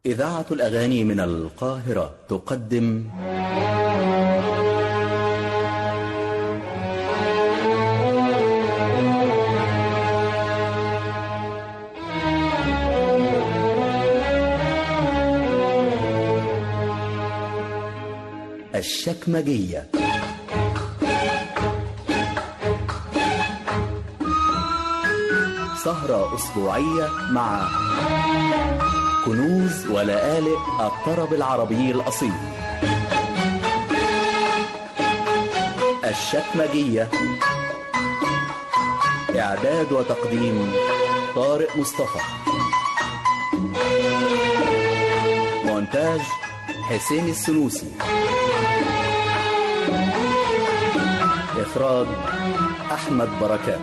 إذاعة الأغاني من القاهرة تقدم الشكمجية. سهرة أسبوعية مع كنوز ولآلئ الطرب العربي الأصيل. الشكمجية، إعداد وتقديم طارق مصطفى، مونتاج حسين السنوسي، إخراج أحمد بركات.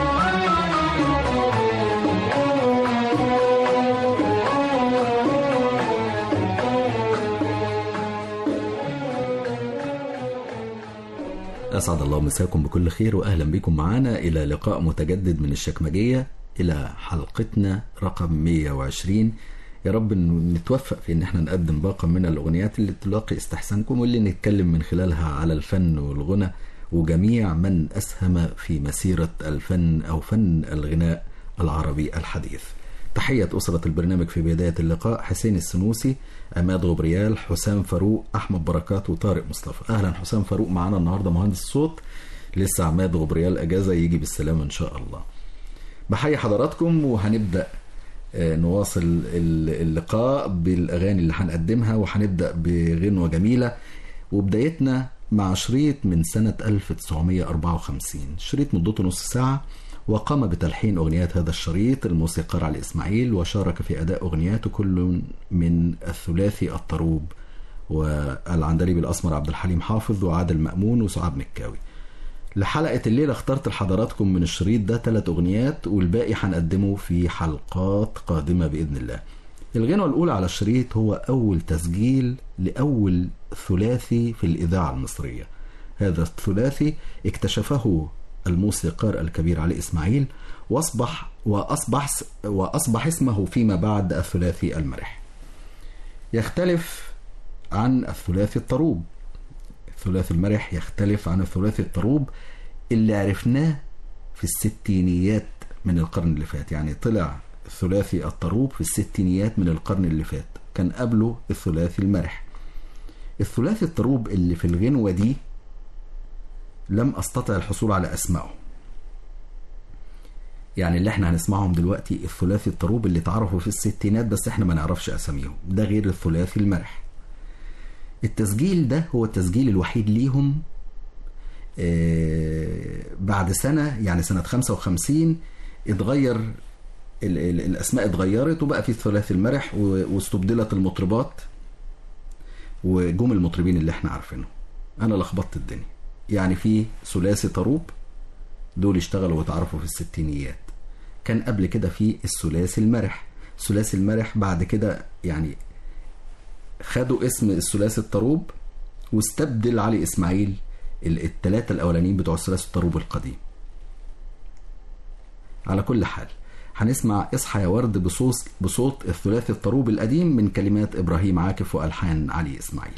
أسعد الله مساكم بكل خير وأهلا بكم معنا إلى لقاء متجدد من الشكمجية، إلى حلقتنا رقم 120. يا رب نتوفق في ان احنا نقدم باقة من الأغنيات اللي تلاقي استحسانكم واللي نتكلم من خلالها على الفن والغنى وجميع من أسهم في مسيرة الفن أو فن الغناء العربي الحديث. تحية أسرة البرنامج في بداية اللقاء: حسين السنوسي، عماد غبريال، حسام فاروق، أحمد بركات، وطارق مصطفى. أهلا حسام فاروق معنا النهاردة مهندس الصوت، لسه عماد غبريال أجازة، يجي بالسلامة إن شاء الله. بحيي حضراتكم وهنبدأ نواصل اللقاء بالأغاني اللي هنقدمها، وهنبدأ بغنوة جميلة وبدايتنا مع شريط من سنة 1954. شريط مدته نص ساعة، وقام بتلحين أغنيات هذا الشريط الموسيقار علي إسماعيل، وشارك في أداء أغنياته كل من الثلاثي الطروب والعندليب الأسمر عبد الحليم حافظ وعادل مأمون وسعاد مكاوي. لحلقة الليلة اخترت لحضراتكم من الشريط ده 3 أغنيات، والباقي هنقدمه في حلقات قادمة بإذن الله. الغنوة الأولى على الشريط هو أول تسجيل لأول ثلاثي في الإذاعة المصرية. هذا الثلاثي اكتشفه الموسيقار الكبير علي إسماعيل، وأصبح اسمه فيما بعد الثلاثي المرح. يختلف عن الثلاثي الطروب. الثلاثي المرح يختلف عن الثلاثي الطروب اللي عرفناه في الستينيات من القرن اللي فات. يعني طلع الثلاثي الطروب في الستينيات من القرن اللي فات، كان قبله الثلاثي المرح. الثلاثي الطروب اللي في الغنوة دي لم أستطع الحصول على أسمائهم، يعني اللي احنا هنسمعهم دلوقتي الثلاثي الطروب اللي اتعرفوا في الستينات بس احنا ما نعرفش أساميهم، ده غير الثلاثي المرح. التسجيل ده هو التسجيل الوحيد ليهم. بعد سنة، يعني سنة 55 اتغير الأسماء، اتغيرت وبقى في الثلاثي المرح واستبدلت المطربات وجم المطربين اللي احنا عارفينهم. أنا لخبطت الدنيا. يعني في ثلاثي طروب دول اشتغلوا واتعرفوا في الستينيات، كان قبل كده في الثلاثي المرح. الثلاثي المرح بعد كده يعني خدوا اسم الثلاثي الطروب واستبدل علي إسماعيل ال3 الأولانيين بتوع الثلاثي الطروب القديم. على كل حال هنسمع اصحى يا ورد بصوت الثلاثي الطروب القديم من كلمات إبراهيم عاكف وألحان علي إسماعيل.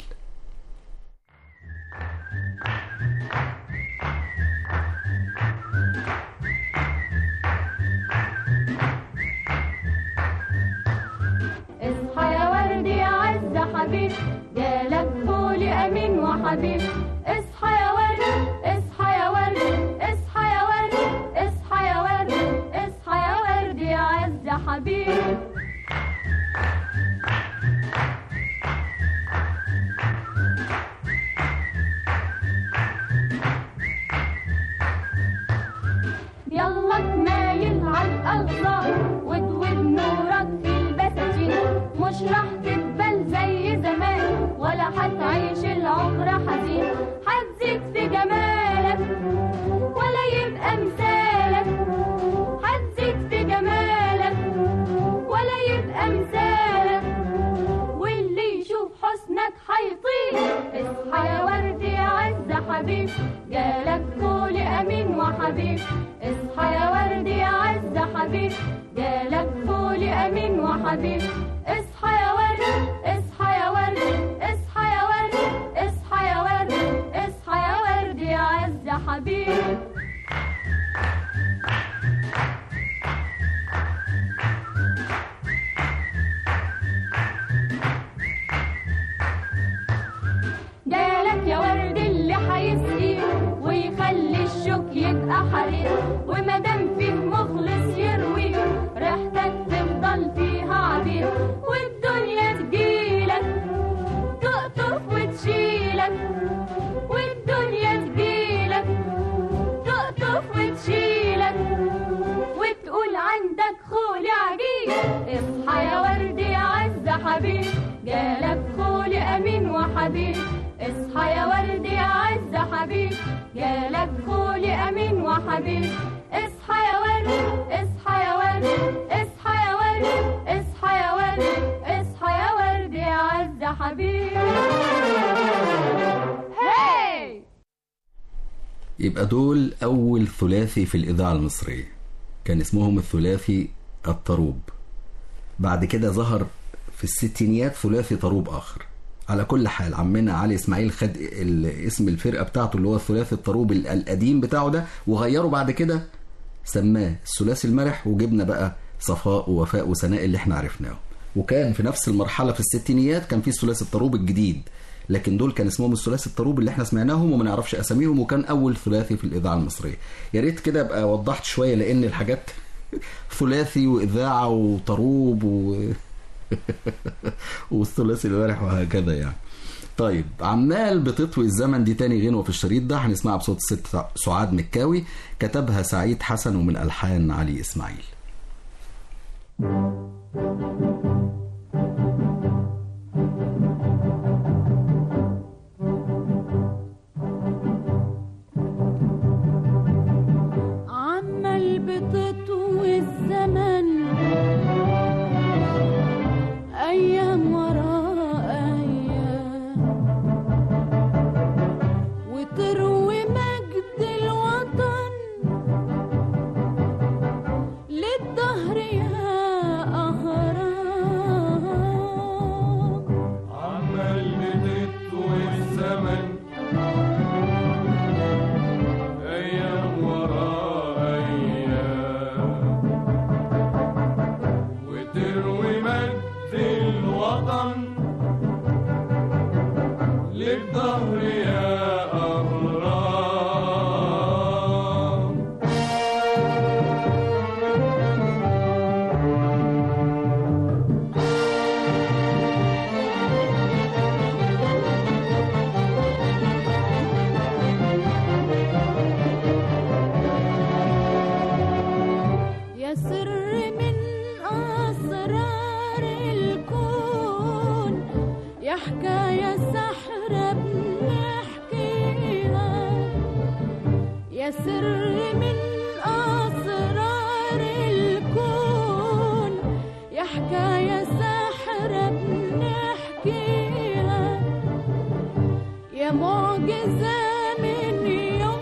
جالك فولي أمين وحبيب. اصحى يا ورد، اصحى يا ورد، اصحى يا ورد، اصحى يا ورد، اصحى يا ورد يا عز حبيب. يلا تمايل عالأغصان ودود نورك في البساتين، مش راح تقبل زي زمان ولا هتعيش العمر حزين. هتزيد في جمالك ولا يبقى مثالك، هتزيد في جمالك ولا يبقى مثالك، واللي يشوف حسنك هيطير. اصحى يا ورد يا عز حبيب، جالك فولي أمين وحبيب. اصحى يا ورد يا عز حبيب، جالك فولي أمين وحبيب. اصحى يا ورد، حبيب، جالك خولي أمين وحبيب. اصحى يا ورد يا عز حبيب، جالك خولي أمين وحبيب. اصحى يا ورد، اصحى يا ورد، اصحى يا ورد، اصحى يا ورد، اصحى يا ورد يا عز حبيب. هاي! يبقى دول أول ثلاثي في الإذاعة المصرية، كان اسمهم الثلاثي الطروب. بعد كده ظهر في الستينيات ثلاثي طروب آخر. على كل حال عمنا علي إسماعيل خد اسم الفرقة بتاعته اللي هو الثلاثي الطروب القديم بتاعه ده وغيره بعد كده، سماه الثلاثي المرح، وجبنا بقى صفاء ووفاء وسناء اللي احنا عرفناه. وكان في نفس المرحلة في الستينيات كان في الثلاثي الطروب الجديد، لكن دول كان اسمهم الثلاثي الطروب اللي احنا سمعناهم وما نعرفش اساميهم، وكان اول ثلاثي في الاذاعه المصريه. يا ريت كده ابقى وضحت شويه لان الحاجات ثلاثي واذاعه وطروب والثلاثي المرح وهكذا يعني. طيب عمال بتطوي الزمن دي تاني غنوه في الشريط ده هنسمعها بصوت الست سعاد مكاوي، كتبها سعيد حسن ومن الحان علي اسماعيل. بتطوي الزمن أيام وراء أيام، وتروي مجد الوطن للدهر يا أهرام. عمال بتطوي الزمن أيام وراء أيام، وتروي مجد الوطن للدهر يا أهرام. يا سر من أسرار الكون، يا حكاية سحرة بنحكيها. يا سر من أسرار الكون، يا حكاية سحرة بنحكيها. يا معجزة من يوم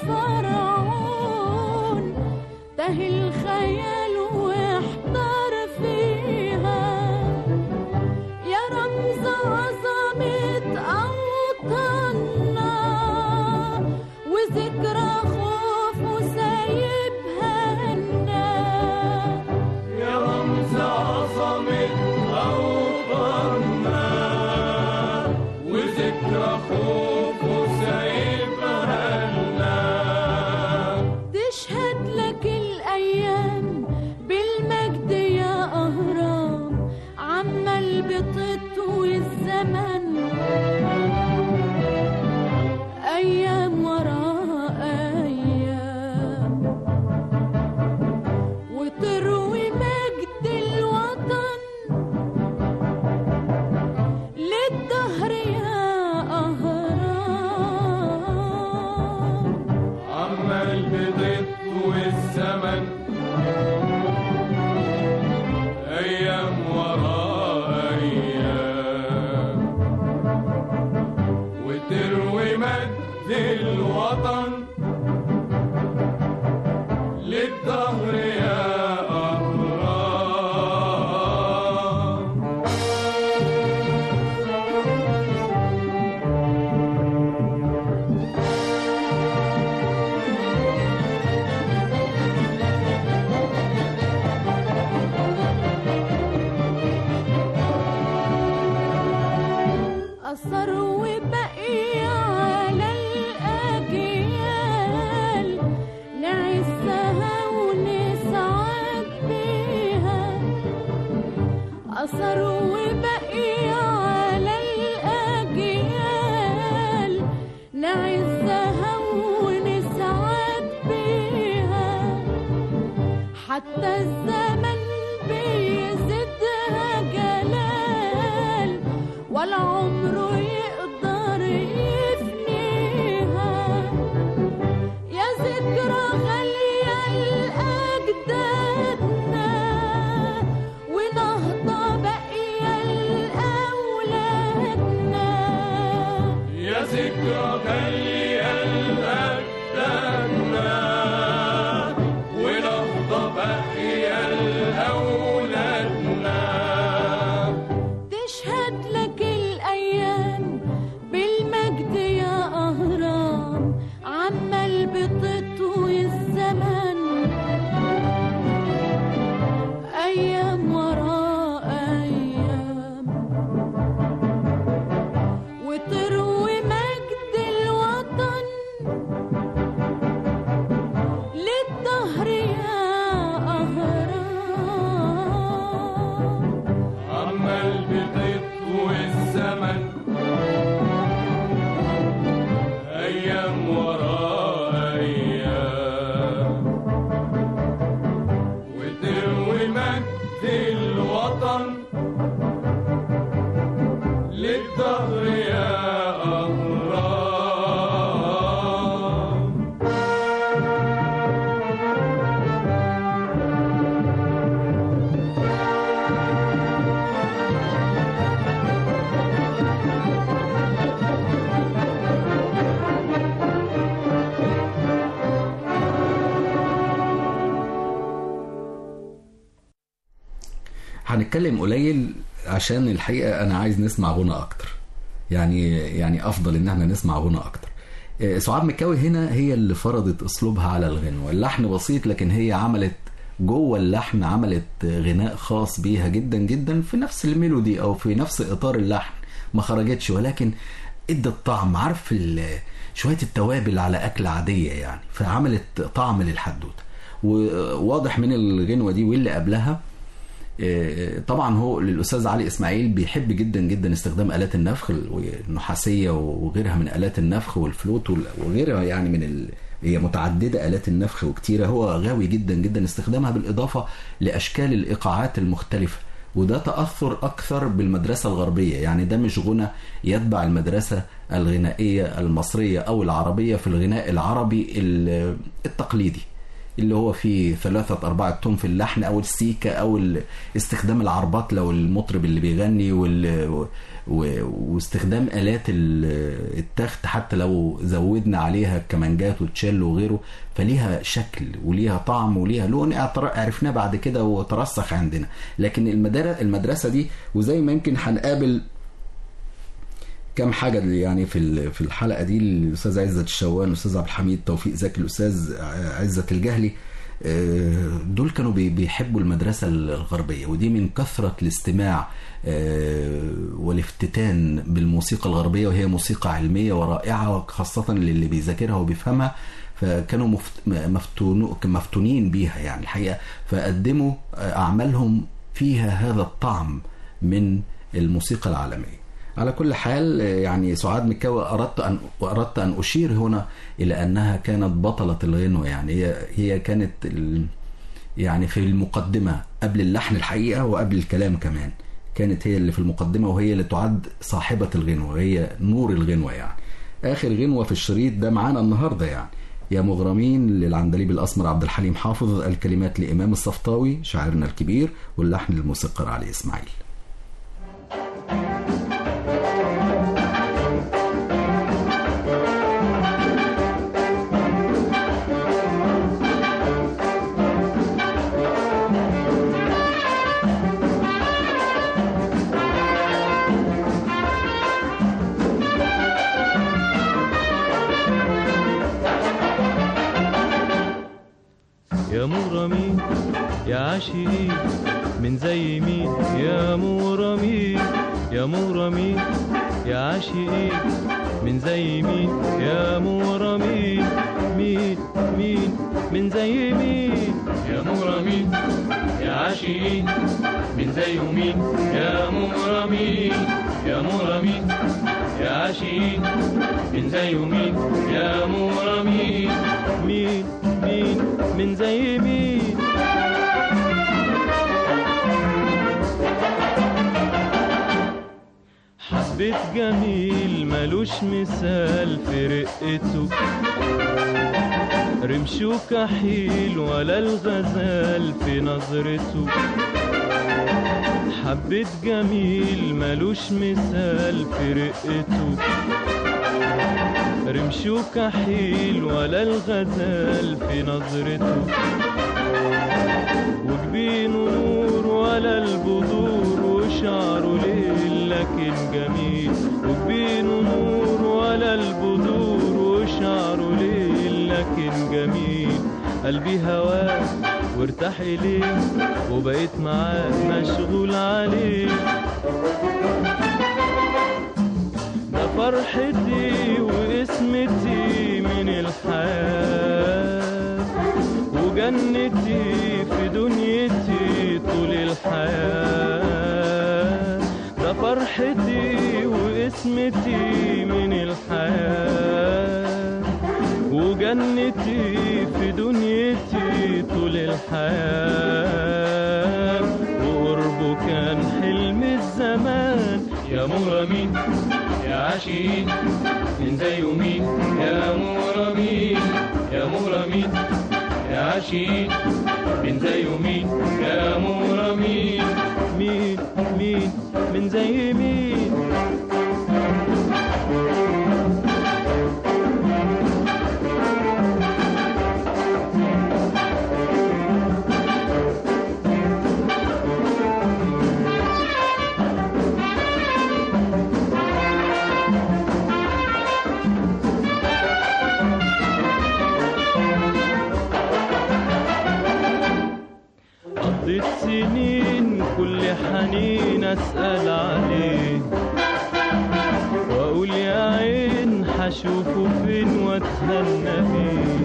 فرعون، تهي الخيال واحتار فيها. يا رمز عظمة أوطاننا، وذكرى خوف وسايبها لنا. يا رمز عظمة أوطاننا، وذكرى خوف وسايبها لنا. تشهد لك الأيام بالمجد يا أهرام، عمال بتطوي الزمن أيام وراء أيام، وتروي مجد الوطن للدهر يا أهرام. عمال بتطوي الزمن أيام وراء أيام، ولا عمره يقدر يفنيها. يا ذكرى غالية لأجدادنا ونهضة باقية لأولادنا. يا ذكرى غالية لأجدادنا ونهضة باقية لأولادنا. تشهد لك الأيام بالمجد يا أهرام، عمال بتطوي الزمن أيام وراء أيام، وتروي مجد الوطن للدهر يا أهرام. عمال بتطوي الزمن أيام وراء أيام، وتروي مجد الوطن للدهر يا أهرام. هنتكلم قليل عشان الحقيقة أنا عايز نسمع غنى أكتر، يعني أفضل إن احنا نسمع غنى أكتر. سعاد مكاوي هنا هي اللي فرضت أسلوبها على الغنوة. اللحن بسيط لكن هي عملت جوه اللحن، عملت غناء خاص بيها جدا جدا في نفس الميلودي أو في نفس إطار اللحن، ما خرجتش ولكن ادت طعم، عارف شوية التوابل على أكل عادية يعني، فعملت طعم للحدوتة. وواضح من الغنوة دي واللي قبلها طبعا هو للأستاذ علي إسماعيل بيحب جدا جدا استخدام آلات النفخ النحاسية وغيرها من آلات النفخ والفلوت وغيرها، يعني من هي متعددة آلات النفخ وكتيرة، هو غاوي جدا جدا استخدامها بالإضافة لأشكال الإيقاعات المختلفة. وده تأثر أكثر بالمدرسة الغربية، يعني ده مش غنى يتبع المدرسة الغنائية المصرية أو العربية في الغناء العربي التقليدي اللي هو فيه 3-4 تون في اللحن أو السيكة أو استخدام العربات لو المطرب اللي بيغني واستخدام آلات التخت حتى لو زودنا عليها الكمانجات والتشيلو وغيره، فليها شكل وليها طعم وليها لون عرفناه بعد كده وترسخ عندنا. لكن المدرسة دي، وزي ما يمكن هنقابل كم حاجة يعني في الحلقة دي، الأستاذ عزت الشوان، الأستاذ عبد الحميد توفيق زكي، الأستاذ عزت الجهلي، دول كانوا بيحبوا المدرسة الغربية، ودي من كثرة الاستماع والافتتان بالموسيقى الغربية، وهي موسيقى علمية ورائعة خاصة للي بيذاكرها وبيفهمها، فكانوا مفتونين بيها يعني الحقيقة، فقدموا أعمالهم فيها هذا الطعم من الموسيقى العالمية. على كل حال يعني سعاد مكاوي أردت أن أشير هنا إلى أنها كانت بطلة الغنوة، يعني هي كانت يعني في المقدمة قبل اللحن الحقيقة وقبل الكلام كمان، كانت هي اللي في المقدمة وهي اللي تعد صاحبة الغنوة، هي نور الغنوة يعني. آخر غنوة في الشريط ده معانا النهاردة يعني يا مغرمين للعندليب الأسمر عبد الحليم حافظ، الكلمات لإمام الصفطاوي شاعرنا الكبير، واللحن للموسيقار علي إسماعيل. يا مغرمين يا عاشقين من زي مين، يا مغرمين يا مغرمين يا عاشقين من زي مين، يا مغرمين مين مين من زي مين، يا مغرمين يا عاشقين من زي مين، يا مغرمين يا مغرمين يا عاشقين من زي مين، يا مغرمين مين مين من زي مين. حبيت جميل ملوش مثال في رقته، رمشه كحيل ولا الغزال في نظرته. حبيت جميل ملوش مثال في رقته، رمشه كحيل ولا الغزال في نظرته. وجبينه نور ولا البذور وشعره ليل لكن جميل. وجبينه نور ولا البذور وشعره ليل لكن جميل. قلبي هواه وارتاح إليه وبقيت معاه مشغول عليه. ده فرحتي واسمتي من الحياة، وجنتي في دنيتي طول الحياة. ده فرحتي واسمتي من الحياة، وجنتي في دنيتي طول الحياة. وقربه كان حلم الزمان. يا مغرمين يا عاشقين من زي مين؟ يا مغرمين يا مغرمين يا عاشقين من زي مين؟ يا مغرمين. مين مين من زي مين؟ قضيت سنين كل حنين أسأل عليه، وأقول يا عين حشوفه فين واتهنى بيه.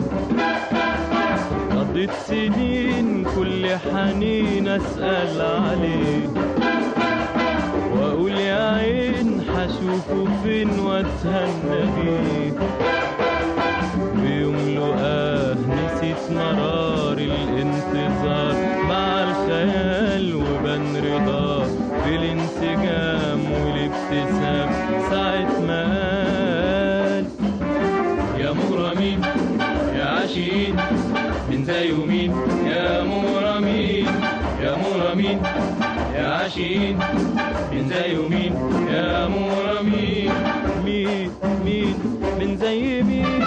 قضيت سنين كل حنين أسأل عليه، وأقول يا عين حشوفه فين واتهنى بيه. بيوم لقاه نسيت مرار الانتظار مع الخيال، وبان رضاه في الانسجام والابتسام ساعة ما قال يا مغرمين يا عاشقين من زي مين؟ يا مغرمين يا مغرمين يا عاشقين من زي مين؟ يا مغرمين. مين مين من زي مين؟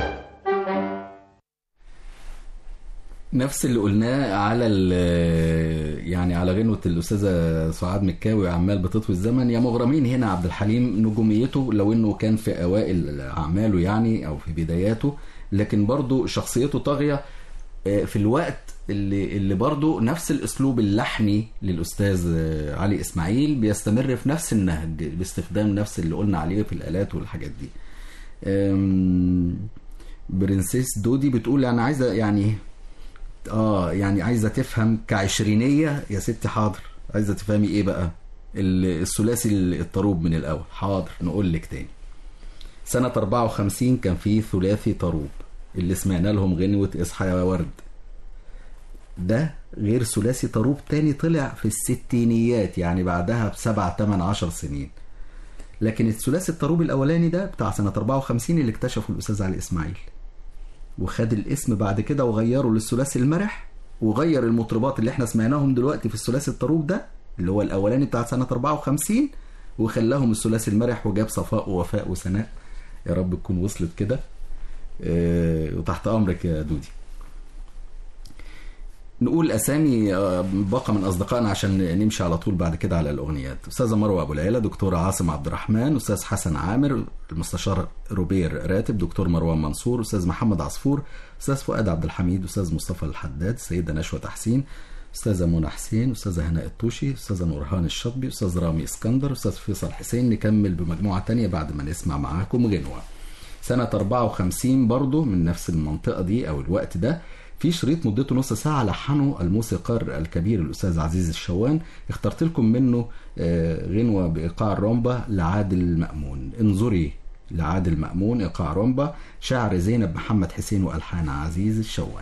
نفس اللي قلناه على يعني على غنوة الأستاذة سعاد مكاوي عمال بتطوي الزمن. يا مغرمين هنا عبد الحليم نجوميته لو إنه كان في أوائل أعماله يعني أو في بداياته، لكن برضو شخصيته طاغية في الوقت اللي برضو نفس الأسلوب اللحني للأستاذ علي إسماعيل بيستمر في نفس النهج باستخدام نفس اللي قلنا عليه في الآلات والحاجات دي. برنسيس دودي بتقول أنا عايزة يعني عايزة تفهم كعشرينية يا ستي. حاضر، عايزة تفهمي ايه بقى؟ الثلاثي الطروب من الاول. حاضر نقول لك تاني. سنة 54 كان في ثلاثي طروب اللي سمعنا لهم غنوة اصحى يا ورد. ده غير ثلاثي طروب تاني طلع في الستينيات يعني بعدها ب7 8 10 سنين. لكن الثلاثي الطروب الاولاني ده بتاع سنة 54 اللي اكتشفه الاستاذ علي اسماعيل، وخد الاسم بعد كده وغيره للثلاثي المرح، وغير المطربات اللي احنا سمعناهم دلوقتي في الثلاثي الطروب ده اللي هو الاولاني بتاع سنة 54، وخلاهم الثلاثي المرح، وجاب صفاء ووفاء وسناء. يا رب تكون وصلت كده. وتحت امرك يا دودي. نقول اسامي باقة من اصدقائنا عشان نمشي على طول بعد كده على الاغنيات. استاذه مروه ابو العيله، دكتوره عاصم عبد الرحمن، استاذ حسن عامر، المستشار روبير راتب، دكتور مروان منصور، استاذ محمد عصفور، استاذ فؤاد عبد الحميد، استاذ مصطفى الحداد، السيده نشوى تحسين، استاذه منى حسين، استاذه هناء الطوشي، استاذه نورهان الشطبي، استاذ رامي اسكندر، استاذ فيصل حسين. نكمل بمجموعه تانية بعد ما نسمع معاكم غنوه. سنه 54 برضو من نفس المنطقه دي او الوقت ده، في شريط مدته نص ساعة لحنه الموسيقار الكبير الأستاذ عزيز الشوان. اخترت لكم منه غنوة بإيقاع الرومبا لعادل مأمون. انظري لعادل مأمون، إيقاع رومبا، شعر زينب محمد حسين وألحان عزيز الشوان.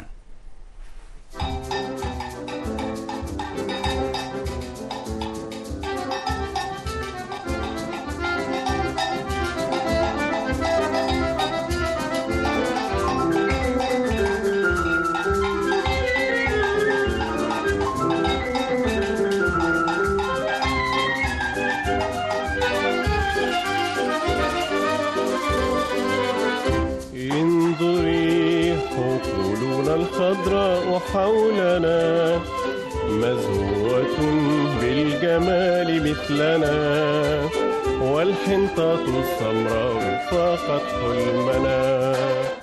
الخضراء حولنا مزهوة بالجمال مثلنا والحنطة السمراء فاقت حلمنا.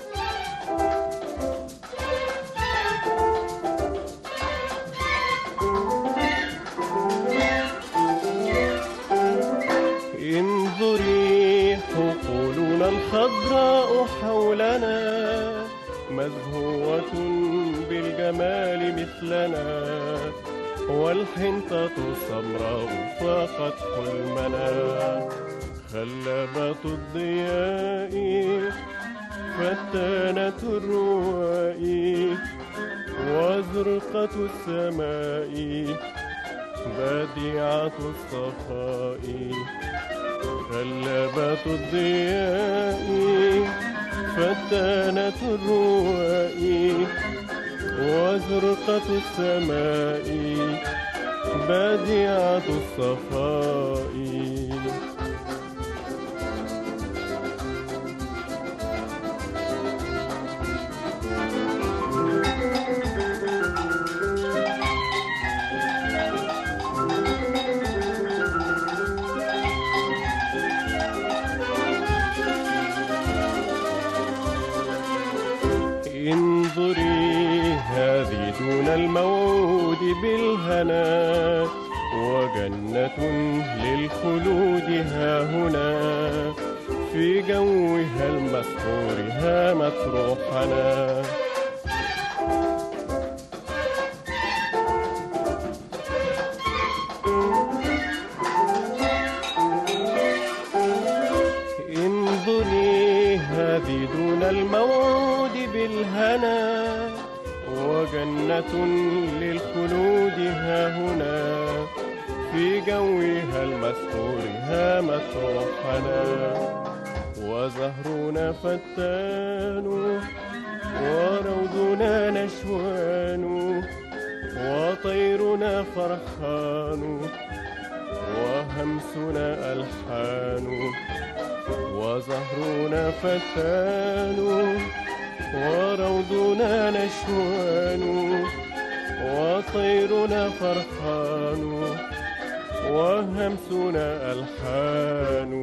انظري حقولنا الخضراء حولنا مزهوة بالجمال مثلنا والحنطة السمراء فاقت حلمنا. خلبات الضياء فتانة الرواء وزرقة السماء بديعة الصفاء. خلبات الضياء فتانة الرواء وزرقة السماء بديعة الصفاء. انظري هذه دون الموعود بالهنا وجنة للخلود هاهنا في جوها المسحور هامت روحنا. انظري هذه دون الموعود بالهنا وجنة للخلود هاهنا في جوها المسحور هامت روحنا. وزهرنا فتان وروضنا نشوان وطيرنا فرحان وهمسنا ألحان. وزهرنا فتان وروضنا نشوان وطيرنا فرحان وهمسنا ألحان.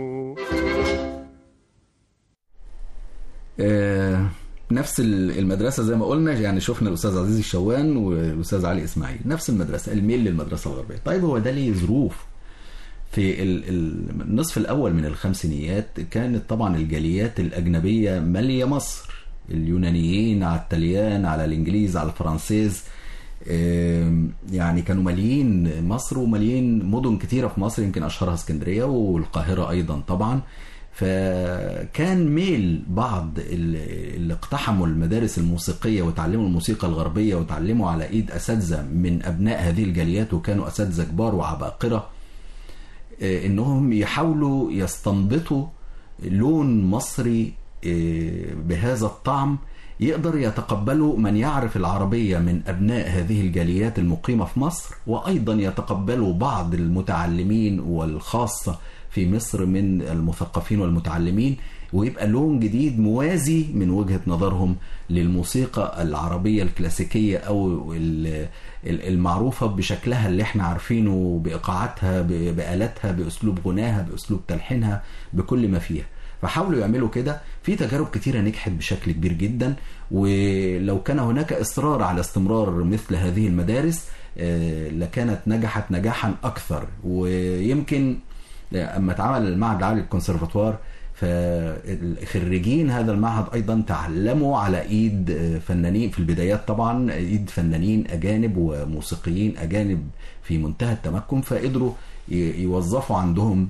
نفس المدرسة زي ما قلنا، يعني شفنا الأستاذ عزيز الشوان والأستاذ علي إسماعيل، نفس المدرسة، الميل للمدرسة الغربية. طيب هو ده ليه ظروف. في النصف الأول من الخمسينيات كانت طبعا الجاليات الأجنبية مالية مصر، اليونانيين على الطليان على الإنجليز على الفرنسيز، يعني كانوا ماليين مصر وماليين مدن كتيرة في مصر، يمكن أشهرها اسكندرية والقاهرة أيضا طبعا. فكان ميل بعض اللي اقتحموا المدارس الموسيقية وتعلموا الموسيقى الغربية وتعلموا على إيد أساتذة من أبناء هذه الجاليات وكانوا أساتذة كبار وعباقرة، إنهم يحاولوا يستنبطوا لون مصري بهذا الطعم يقدر يتقبله من يعرف العربية من أبناء هذه الجاليات المقيمة في مصر، وأيضا يتقبله بعض المتعلمين والخاصة في مصر من المثقفين والمتعلمين، ويبقى لون جديد موازي من وجهة نظرهم للموسيقى العربية الكلاسيكية أو المعروفة بشكلها اللي احنا عارفينه، بإيقاعاتها، بآلاتها، بأسلوب غناها، بأسلوب تلحينها، بكل ما فيها. فحاولوا يعملوا كده. في تجارب كتيرة نجحت بشكل كبير جدا، ولو كان هناك إصرار على استمرار مثل هذه المدارس لكانت نجحت نجاحا أكثر. ويمكن أما اتعمل المعهد العالي للكونسرفاتوار، فخريجين هذا المعهد أيضا تعلموا على إيد فنانين في البدايات، طبعا إيد فنانين أجانب وموسيقيين أجانب في منتهى التمكن، فقدروا يوظفوا عندهم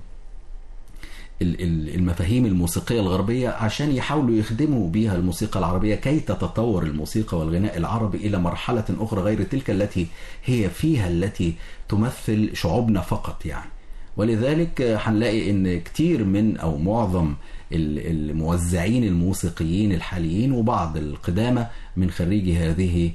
المفاهيم الموسيقية الغربية عشان يحاولوا يخدموا بها الموسيقى العربية كي تتطور الموسيقى والغناء العربي إلى مرحلة أخرى غير تلك التي هي فيها التي تمثل شعوبنا فقط يعني. ولذلك هنلاقي ان كتير من او معظم الموزعين الموسيقيين الحاليين وبعض القدامى من خريجي هذه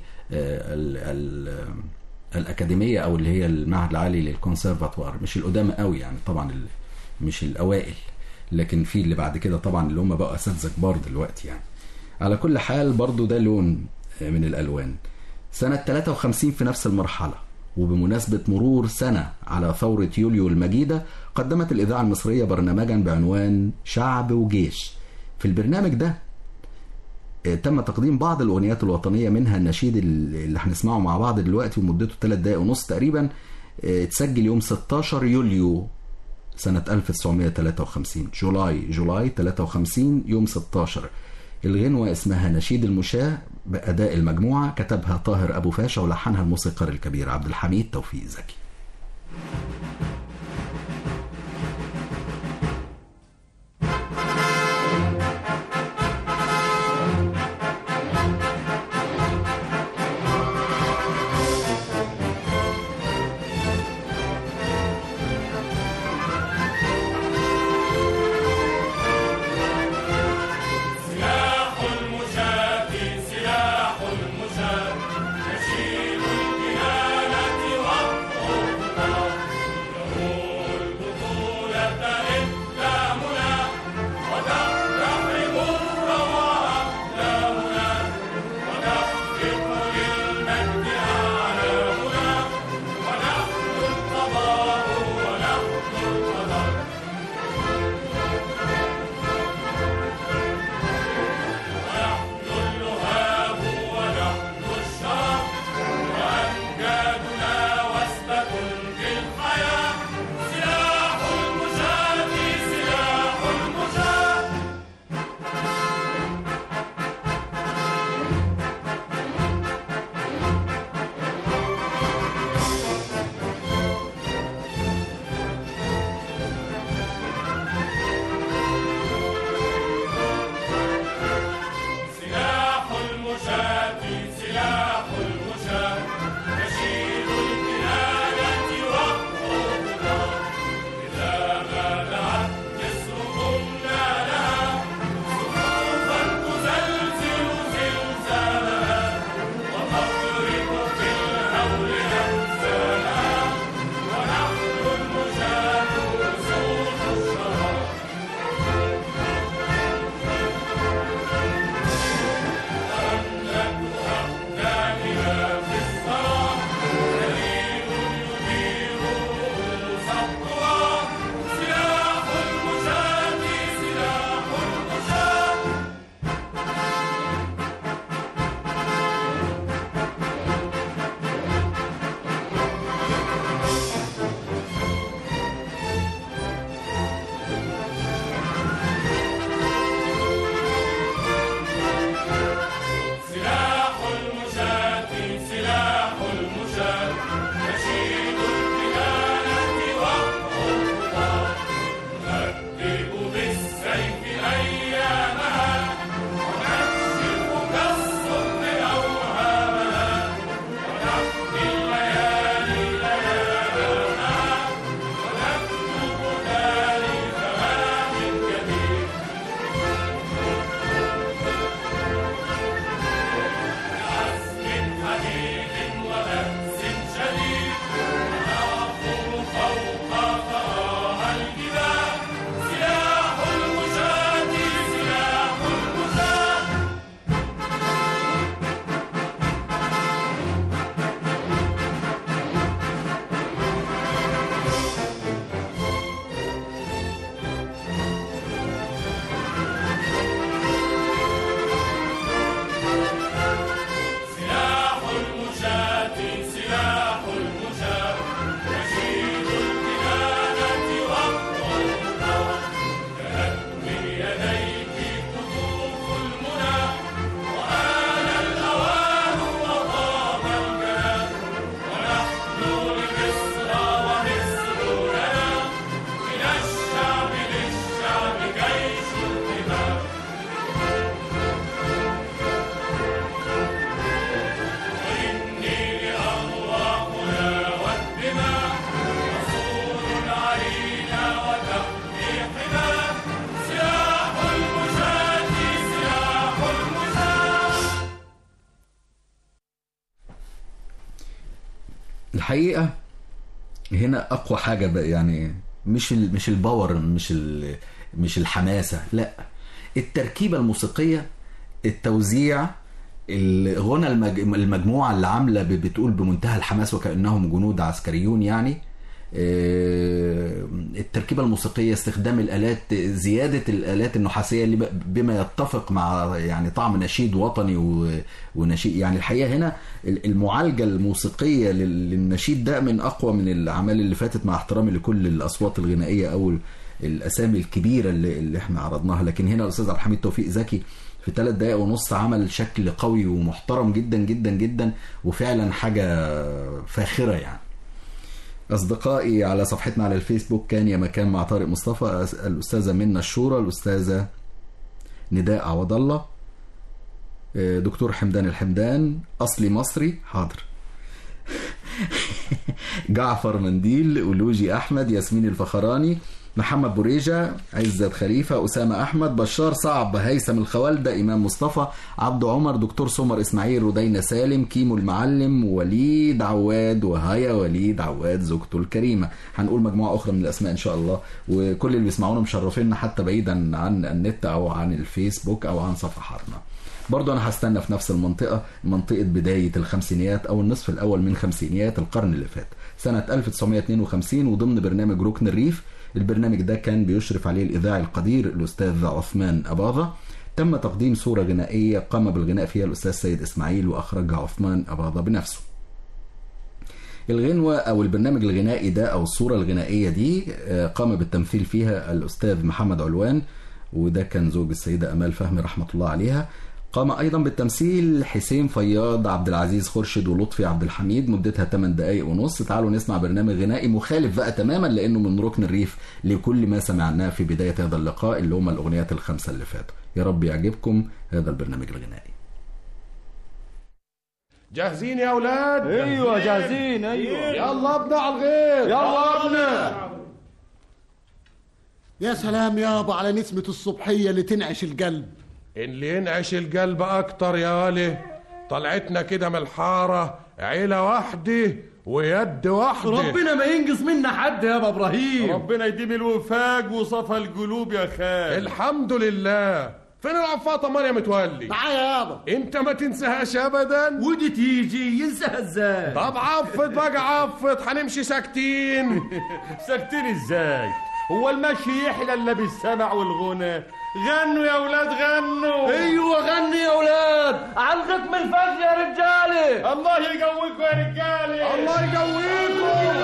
الأكاديمية او اللي هي المعهد العالي للكونسرفاتوار، مش القدامى قوي يعني طبعا، مش الأوائل، لكن في اللي بعد كده طبعا اللي هم بقوا أساتذة كبار دلوقتي يعني. على كل حال برضو ده لون من الألوان. سنة 53 في نفس المرحلة وبمناسبة مرور سنة على ثورة يوليو المجيدة قدمت الإذاعة المصرية برنامجا بعنوان شعب وجيش. في البرنامج ده تم تقديم بعض الأغنيات الوطنية، منها النشيد اللي هنسمعه مع بعض دلوقتي ومدته 3 دقائق ونص تقريبا، اتسجل يوم 16 يوليو سنة 1953، جولاي 53 يوم 16. الغنوة اسمها نشيد المشاة بأداء المجموعة، كتبها طاهر أبو فاشا ولحنها الموسيقار الكبير عبد الحميد توفيق زكي. الحقيقة هنا أقوى حاجة بقى، يعني مش الباور، مش الحماسة، لا، التركيبة الموسيقية، التوزيع، الغنى المجموعة اللي عاملة بتقول بمنتهى الحماس وكأنهم جنود عسكريون يعني. التركيبة الموسيقية، استخدام الآلات، زيادة الآلات النحاسية اللي بما يتفق مع يعني طعم نشيد وطني ونشيد. يعني الحقيقة هنا المعالجة الموسيقية للنشيد ده من أقوى من الأعمال اللي فاتت، مع احترامي لكل الأصوات الغنائية أو الأسامي الكبيرة اللي احنا عرضناها. لكن هنا الأستاذ عبد الحميد توفيق زكي في 3 دقائق ونص عمل شكل قوي ومحترم جدا جدا جدا، وفعلا حاجة فاخرة يعني. أصدقائي على صفحتنا على الفيسبوك كان يا مكان مع طارق مصطفى، الأستاذة منى الشورى، الأستاذة نداء عوض الله، دكتور حمدان الحمدان، أصلي مصري حاضر جعفر منديل، أولوجي أحمد، ياسمين الفخراني، محمد بوريجة، عزت خليفة، أسامة أحمد، بشار صعب، هيثم الخوالدة، إمام مصطفى، عبد عمر، دكتور سمر إسماعيل، ردينا سالم، كيمو المعلم، وليد عواد، وهيا وليد عواد زوجته الكريمة. هنقول مجموعة أخرى من الأسماء إن شاء الله، وكل اللي بيسمعونا مشرفيننا حتى بعيدا عن النت أو عن الفيسبوك أو عن صفحاتنا. برضو أنا هستنى في نفس المنطقة، منطقة بداية الخمسينيات أو النصف الأول من خمسينيات القرن اللي فات، سنة 1952، وضمن برنامج ركن الريف. البرنامج ده كان بيشرف عليه الإذاعي القدير الأستاذ عثمان أباظة. تم تقديم صورة غنائية قام بالغناء فيها الأستاذ سيد إسماعيل، وأخرجها عثمان أباظة بنفسه. الغنوة أو البرنامج الغنائي ده أو الصورة الغنائية دي قام بالتمثيل فيها الأستاذ محمد علوان، وده كان زوج السيدة أمال فهمي رحمة الله عليها. قام أيضا بالتمثيل حسين فياض، عبد العزيز خرشد، ولطفي عبد الحميد، مدتها 8 دقائق ونص. تعالوا نسمع برنامج غنائي مخالف بقى تماما، لأنه من ركن الريف لكل ما سمعناه في بداية هذا اللقاء اللي هم الأغنيات ال5 اللي فاتوا. يا رب يعجبكم هذا البرنامج الغنائي. جاهزين يا أولاد؟ ايوه جاهزين. ايوه يلا ابنوا على الغير. يلا ابنوا. يا سلام يابا على نسمة الصبحية اللي تنعش القلب. اللي ينعش القلب اكتر يا والي، طلعتنا كده من الحارة عيلة واحدة ويد واحدة. ربنا ما ينقص منا حد يا ابا ابراهيم. ربنا يديم الوفاق وصفى القلوب يا خال. الحمد لله. فين العفاطة مريم متولي؟ معايا يابا. انت ما تنساهاش ابدا. ودي تيجي ينساها ازاي؟ طب عفط بقى عفط، هنمشي ساكتين. ساكتين ازاي؟ هو المشي يحلى الا بالسمع والغنى؟ غنوا يا اولاد غنوا. ايوه غني يا اولاد على الختم الفجر يا رجاله. الله يقويكم يا رجاله. الله يقويكم.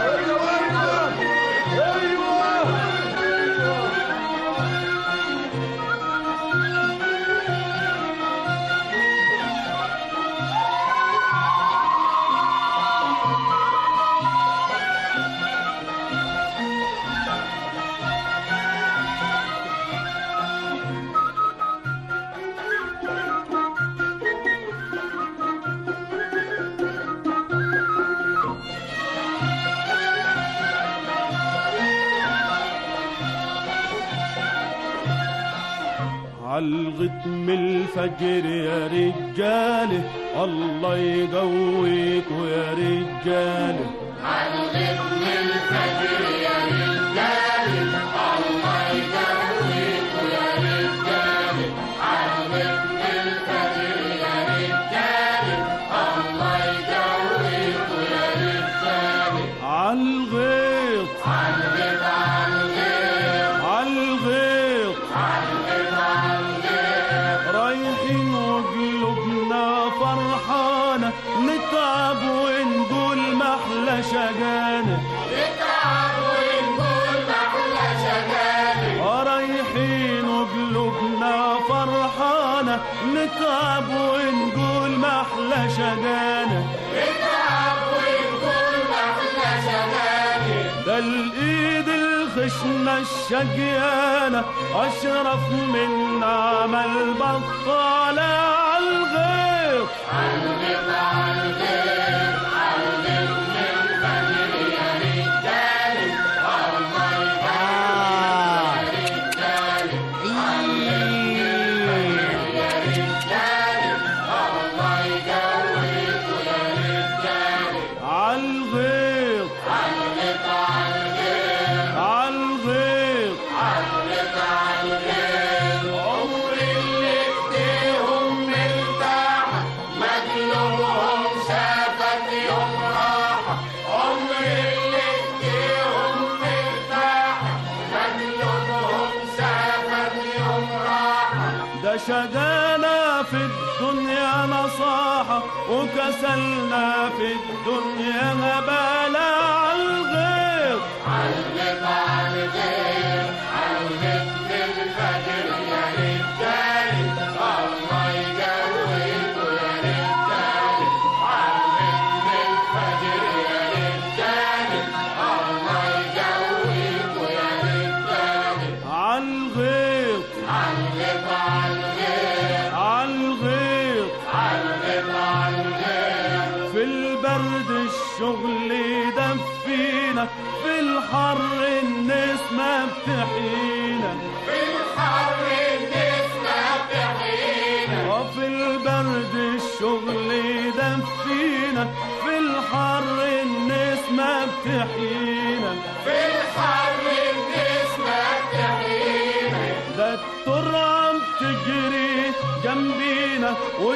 عالغتم الفجر يا رجاله، الله يقويكوا يا رجاله. عالغتم الفجر يا رجاله، الله يقويكوا يا رجاله. عالغتم الفجر يا رجاله، الله يقويكوا يا رجاله. عالغيط عالغيط عالغيط رايحين وقلوبنا فرحانة، نتعب ونقول محلى شجانة. نتعب ونقول محلى شجانة. رايحين وقلوبنا فرحانة، نتعب ونقول محلى شجانة. نتعب ونقول محلى شجانة. ده الإيد الخشنة الشقيانة أشرف من نعم البطالة. عالغيط عالغيط عالغيط عالغيط من الفجر يا رجالي، الله يقويكوا يا رجالي. عالغيط يا رجالي، الله يقويكوا يا رجالي. عالغيط عالغيط عالغيط عالغيط عالغيط عالغيط. عمر اللي ايديهم مرتاحة ده شجانا في الدنيا نصاحة وكسلنا في الدنيا هبالة عالغيط عالغيط عالغيط عالغيط للفجر يا رجالي الله يجويكوا يا رجالي عالغيط للفجر يا رجالي الله يجويكوا يا رجالي عالغيط عالغيط عالغيط عالغيط عالغيط عالغيط في البرد الشغل يدفينا في الحر النسمة بتحينا في الحر النسمة بتحينا وفي البرد الشغل يدفينا في الحر النسمة بتحينا في الحر النسمة بتحينا ده الترعة بتجري جنبينا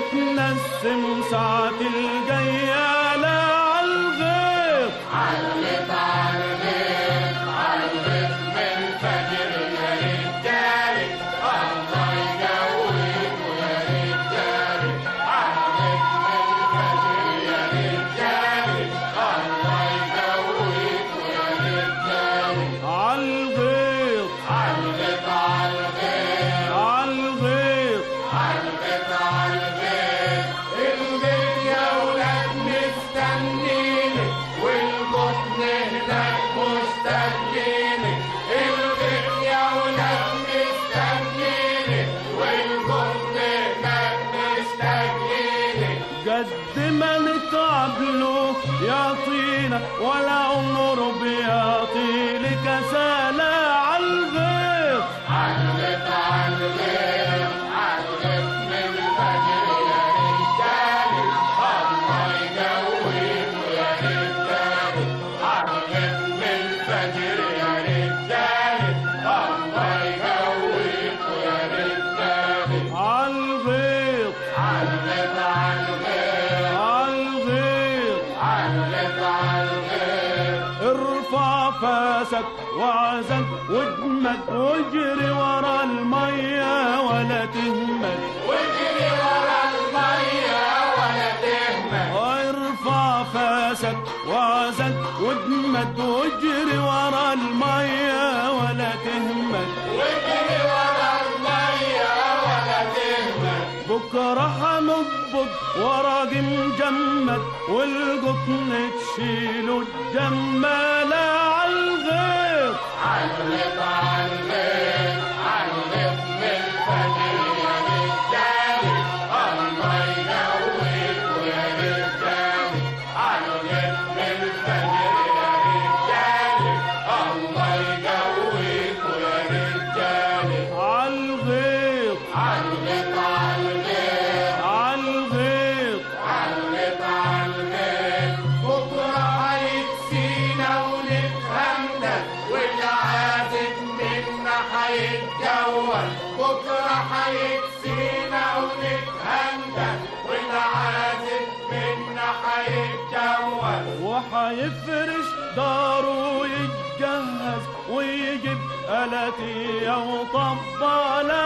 وتنسم ساعة الجيالة عالغيط عالغيط عالغيط عالغيط من الفجر يا رجالي الله يجويكوا يا رجالي عالغيط من الفجر يا رجالي الله يجويكوا يا رجالي عالغيط عالغيط عالغيط عالغيط عالغيط عالغيط الغيط يا ولاد مستنيني والقطن هناك مستنيني الغيط يا ولاد مستنيني والقطن هناك مستنيني قد ما نتعب له يعطينا ولا عمره بيعطي لك سالة عالغيط عالغيط عالغيط عالغيط من الفجر يا رجالي الله يجويكوا يا رجالي عالغيط من الفجر يا رجالي الله يجويكوا يا رجالي عالغيط عالغيط عالغيط عالغيط عالغيط عالغيط ارفع فاسك وعزك ودمك واجري ورا المية ولا تهمك واجري ورا المية ولا تهمك ارفع فاسك وعزك ودمك واجري ورا المية ولا تهمك واجري ورا المية ولا تهمك بكرة حنقبض ورق مجمد والقطن تشيله الجمالة عالغيط عالغيط عالغيط عالغيط من الفجر يا رجالي الله يجويكوا يا رجالي عالغيط من الفجر يا رجالي الله يجويكوا يا رجالي عالغيط عالغيط عالغيط عالغيط عالغيط عالغيط بكرة هيكسينا ونتهنى والعازف منا هيتجول بكرة هيكسينا ونتهنى والعازف منا هيتجول وحيفرش داره ويتجهز ويجيب آلاتي وطبالة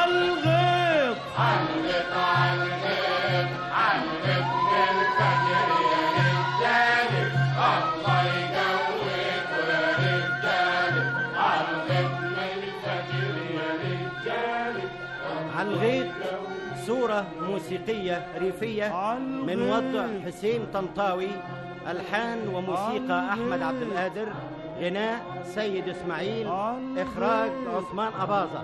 عالغيط عالغيط عالغيط عالغيط من الفجر يا رجالي الله يجويكوا يا رجالي عالغيط من الفجر يا رجالي عالغيط صورة موسيقية ريفية من وضع حسين طنطاوي، ألحان وموسيقى أحمد عبد القادر، غناء سيد إسماعيل، إخراج عثمان أباظة.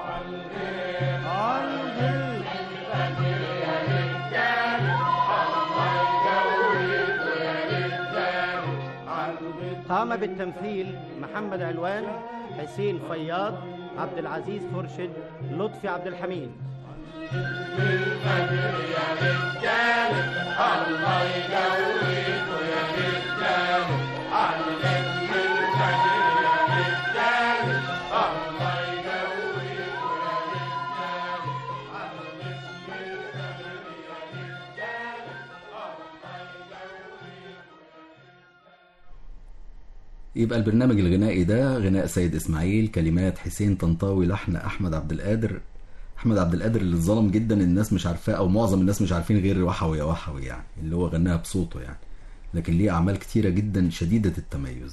قام بالتمثيل محمد علوان، حسين فياض، عبد العزيز فرشد، لطفي عبد الحميد. بالفجر يا رجالي الله يجويكوا يا رجالي عالغيط بالفجر يا رجالي الله يجويكوا يا رجالي عالغيط بالفجر يا رجالي الله يجويكوا. يبقى البرنامج الغنائي ده غناء سيد إسماعيل، كلمات حسين طنطاوي، لحن أحمد عبد القادر، احمد عبد القادر اللي اتظلم جدا، الناس مش عارفاه او معظم الناس مش عارفين غير وحوي يا وحوي يعني اللي هو غناها بصوته يعني، لكن ليه اعمال كتيره جدا شديده التميز.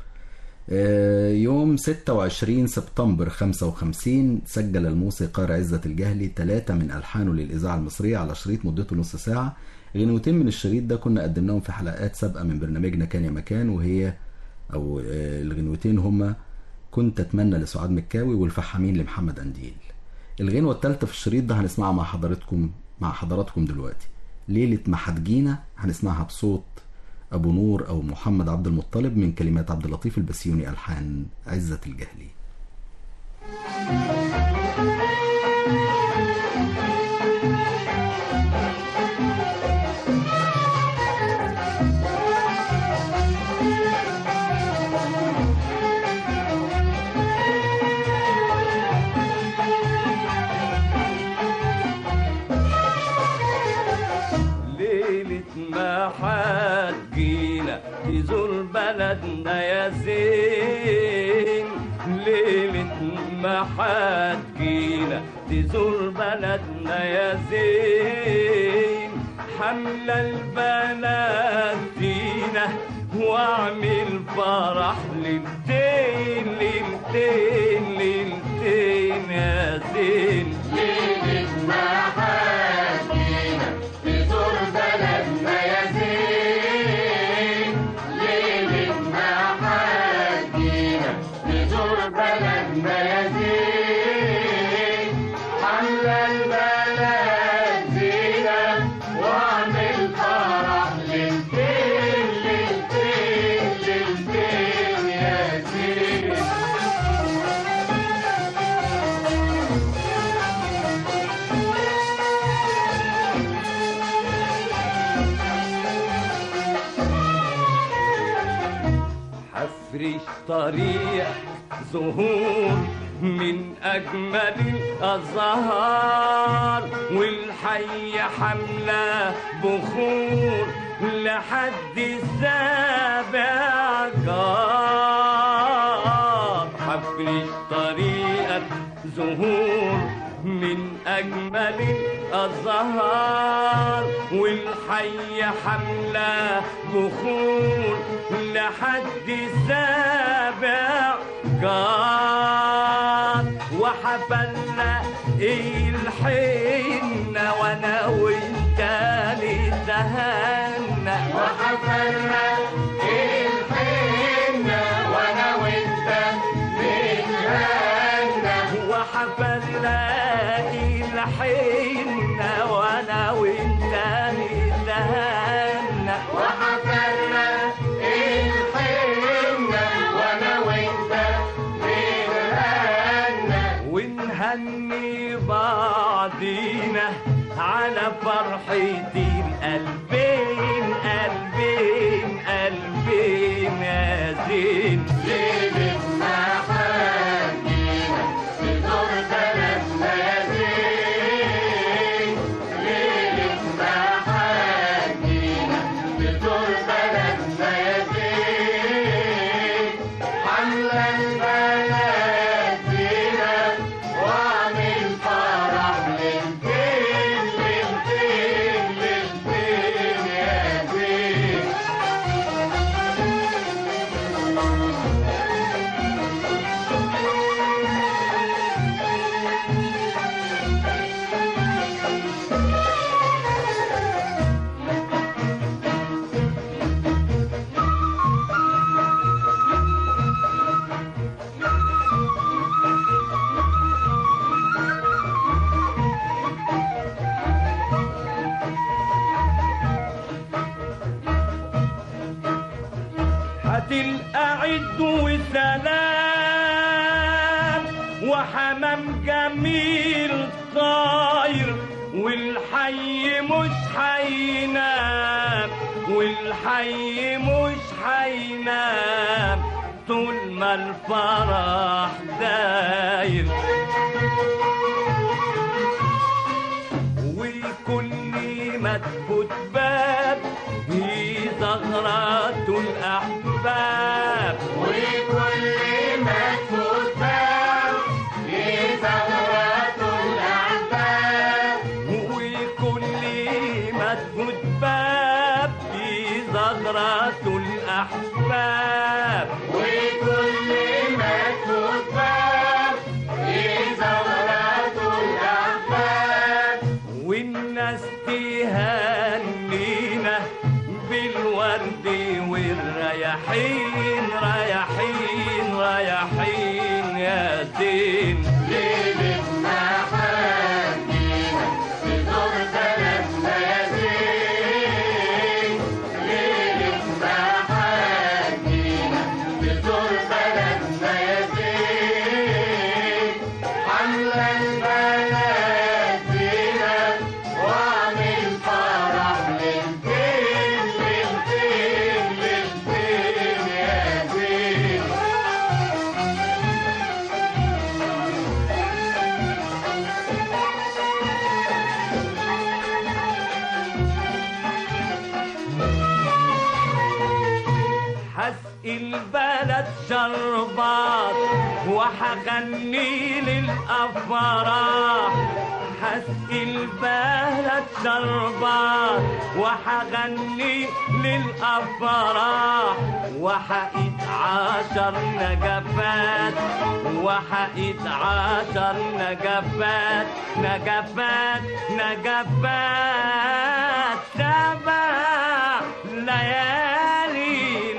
يوم 26 سبتمبر 55 سجل الموسيقار عزت الجهلي 3 من ألحانه للإذاعة المصرية على شريط مدته نص ساعة. غنوتين من الشريط ده كنا قدمناهم في حلقات سابقة من برنامجنا كان يا مكان، وهي أو الغنوتين هما كنت أتمنى لسعاد مكاوي والفحامين لمحمد أنديل. الغنوة الثالثة في الشريط ده هنسمعها مع حضراتكم دلوقتي، ليلة ما هتجينا، هنسمعها بصوت أبو نور أو محمد عبد المطلب من كلمات عبد اللطيف البسيوني، ألحان عزت الجهلي. حتجينا تزور بلدنا يا زين، ليلة ما حتجينا تزور بلدنا يا زين، حملة البلد فينا واعمل فرح ليلتين ليلتين ليلتين يا زين. ليلة ما حتجينا تزور بلدنا يا زين، ليلة ما حتجينا تزور بلدنا يا زين، حملة البلد زينة واعمل فرح ليلتين ليلتين ليلتين يا زين. هفرش طريق زهور من أجمل الأزهار، والحي حملة بخور لحد السابع جار. هفرش طريقك زهور من أجمل الأزهار، والحي حملة بخور لحد السابع جار. وحفلنا الحنة وانا وانت نتهنى، وحفلنا الحنة وانا وانت نتهنى، وحفلنا الحنة وانا وانت نتهنى، وحفلنا الحنة وانا وانت نتهنى، ونهني بعضينا على فرحة القلبين قلبين قلبين يا زين. ليلة ما حتجينا تزور بلدنا يا زين، ليلة ما حتجينا تزور بلدنا يا زين، حملة البلد زينة واعمل فرح ليلتين ليلتين ليلتين يا زين. هتلقى عد وسلام وحمام جميل طاير، والحي مش حينام، والحي مش حينام طول ما الفرح داير. والكل ما تفوت باب هي زغرة الأحباب، وكل ما تفوت باب هي زغرة الأحباب، البلد زينة واعمل فرح للفين للفين للفين يا زين. حسقي البلد شربات وحغني للأفراح. حسقي البلد شربات وحغني للأفراح. وحقيت 10 نجفات وحقيت 10 نجفات نجفات نجفات. 7 ليالي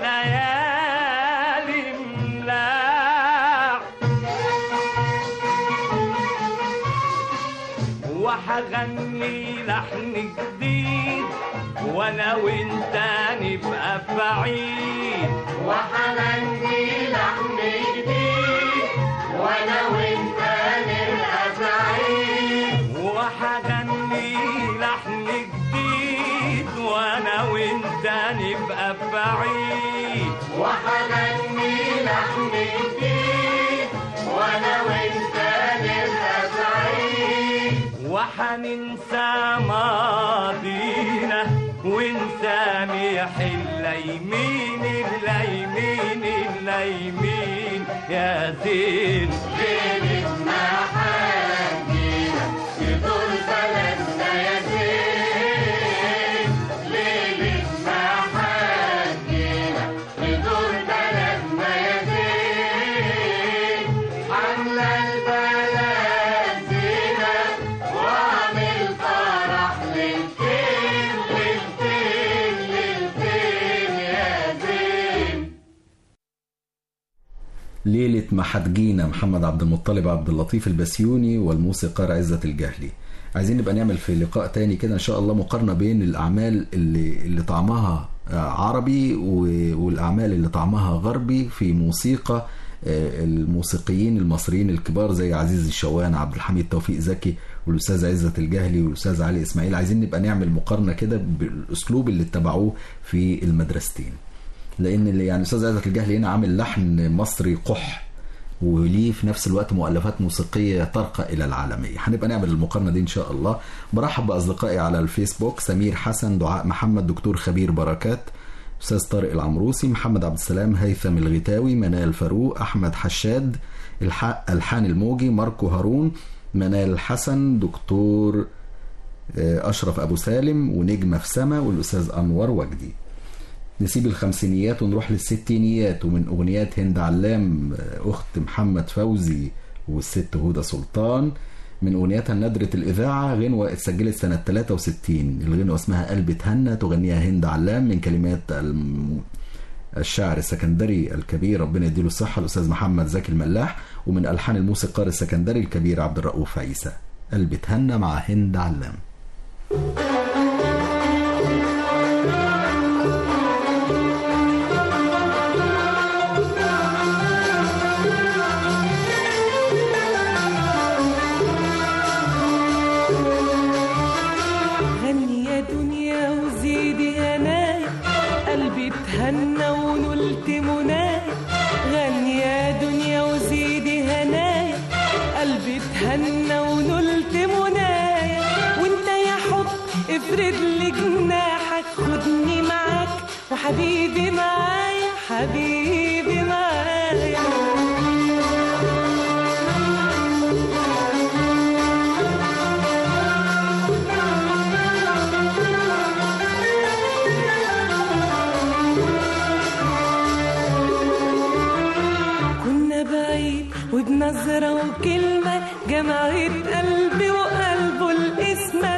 ليالي ملاح. وحغني لحن جديد وانا وانت نبقى بعيد. وحغني لحن جديد وانا وانت نبقى بعيد. وحغني لحن جديد وانا وانت نبقى بعيد. وحغني لحن جديد وانا وانت نبقى بعيد. وحننسى ماضينا ونسامح الليمين الليمين الليمين يا زين. ليلة ما حنجينا يدور بلدنا يا زين. ليلة ما حنجينا يدور بلدنا يا زين. حملة البلد زينة واعمل فرح للفين للفين للفين يا زين. ليلة ما حتجينا محمد عبد المطلب عبد اللطيف البسيوني والموسيقار عزت الجهلي. عايزين نبقى نعمل في لقاء تاني كده ان شاء الله مقارنة بين الاعمال اللي طعمها عربي والاعمال اللي طعمها غربي في موسيقى الموسيقيين المصريين الكبار زي عزيز الشوان، عبد الحميد توفيق زكي، والاستاذ عزت الجهلي والاستاذ علي اسماعيل. عايزين نبقى نعمل مقارنة كده بالاسلوب اللي اتبعوه في المدرستين، لان اللي يعني الاستاذ عزت الجهلي هنا عامل لحن مصري قح وليه في نفس الوقت مؤلفات موسيقيه ترقى الى العالميه. هنبقى نعمل المقارنه دي ان شاء الله. برحب باصدقائي على الفيسبوك: سمير حسن، دعاء محمد، دكتور خبير بركات، استاذ طارق العمروسي، محمد عبد السلام، هيثم الغتاوي، منال فاروق، احمد حشاد، الحان الموجي، ماركو هارون، منال الحسن، دكتور اشرف ابو سالم، ونجمه في سما، والاستاذ انور وجدي. نسيب الخمسينيات ونروح للستينيات، ومن أغنيات هند علام أخت محمد فوزي والست هدى سلطان. من أغنياتها ندرة الإذاعة، غنوة اتسجلت سنة 63. الغنوة اسمها قلبي تهنى، تغنيها هند علام من كلمات الشاعر السكندري الكبير ربنا يديله الصحة الأستاذ محمد زكي الملاح، ومن ألحان الموسيقار السكندري الكبير عبد الرؤوف عيسى. قلبي تهنى مع هند علام. هنا ونلت منايا، غني يا دنيا وزيدي هنايا، قلبي اتهنى ونلت منايا، وانت يا حب افرد لي جناحك، خدني معاك وحبيبي معايا، حبيبي معايا. وبنظرة وكلمة جمعت قلبي وقلبه الاسمة،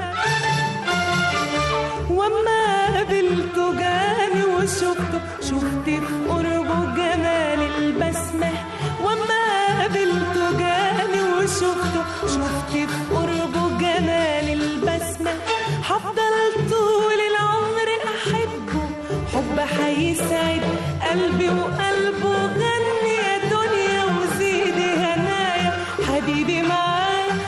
وما قابلته جاني وشفته، شفت في قربه جمال البسمة، وما قابلته جاني وشفته، شفت في قربه جمال البسمة، هفضل طول العمر أحبه، حب هيسعد قلبي وقلبه، غني يا دنيا وزيدي هنايا، حبيبي معايا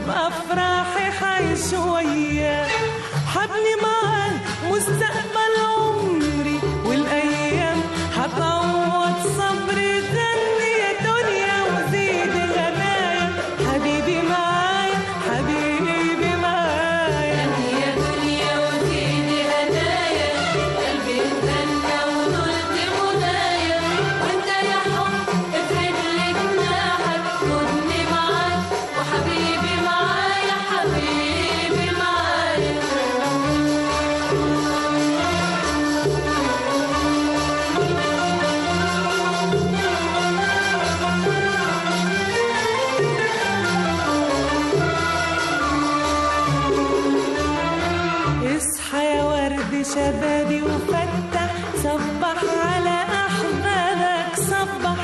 وبأفراحي حعيش وياه، حبني معاه مستقبل عمري والأيام هتعوض صبري. غني يا دنيا وزيدي غنايا، حبيبي معايا حبيبي معايا. غني يا دنيا وزيدي هدايا، قلبي اتغنى ونلت منايا. وانت يا حب افرد لي جناحك، خدني معاك وحبيبي معايا حبيبي معايا. اصحى يا ورد شبابي وفتح، صبح على أحبابك صبح.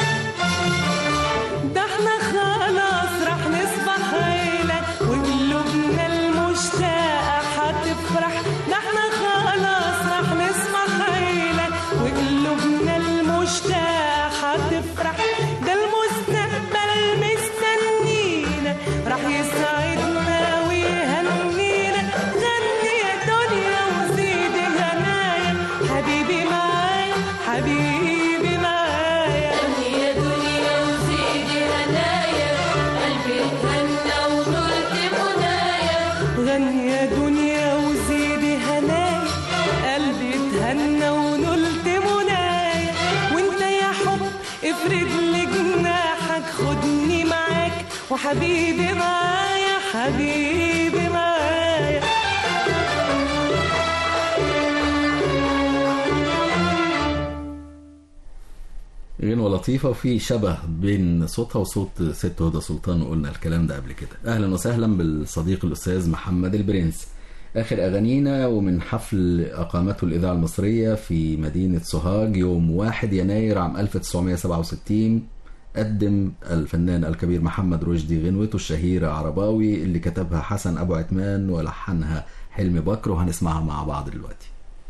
ده احنا خلاص رح نصبح عيلة وقلوبنا المشتاقة هتفرح. ده احنا خلاص رح نصبح عيلة وقلوبنا المشتاقة هتفرح. ده المستقبل مستنينا رح يسعدنا ويهنينا. غني يا دنيا وزيدي هنايا، حبيبي معايا حبيبي معايا. غني يا دنيا وزيدي هدايا، قلبي اتغنى ونلت منايا. غني يا دنيا وزيدي هنايا، قلبي اتهنى ونلت منايا. وانت يا حب افرد لي جناحك، خدني معاك وحبيبي معايا حبيبي معايا. غنوة لطيفة وفي شبه بين صوتها وصوت ست هدى سلطان، وقلنا الكلام ده قبل كده. أهلا وسهلا بالصديق الأستاذ محمد البرنس. آخر أغانينا ومن حفل أقامته الإذاعة المصرية في مدينة سوهاج يوم 1 يناير عام 1967. قدم الفنان الكبير محمد رشدي غنوته الشهيرة عرباوي اللي كتبها حسن أبو عثمان ولحنها حلمي بكر، وهنسمعها مع بعض دلوقتي.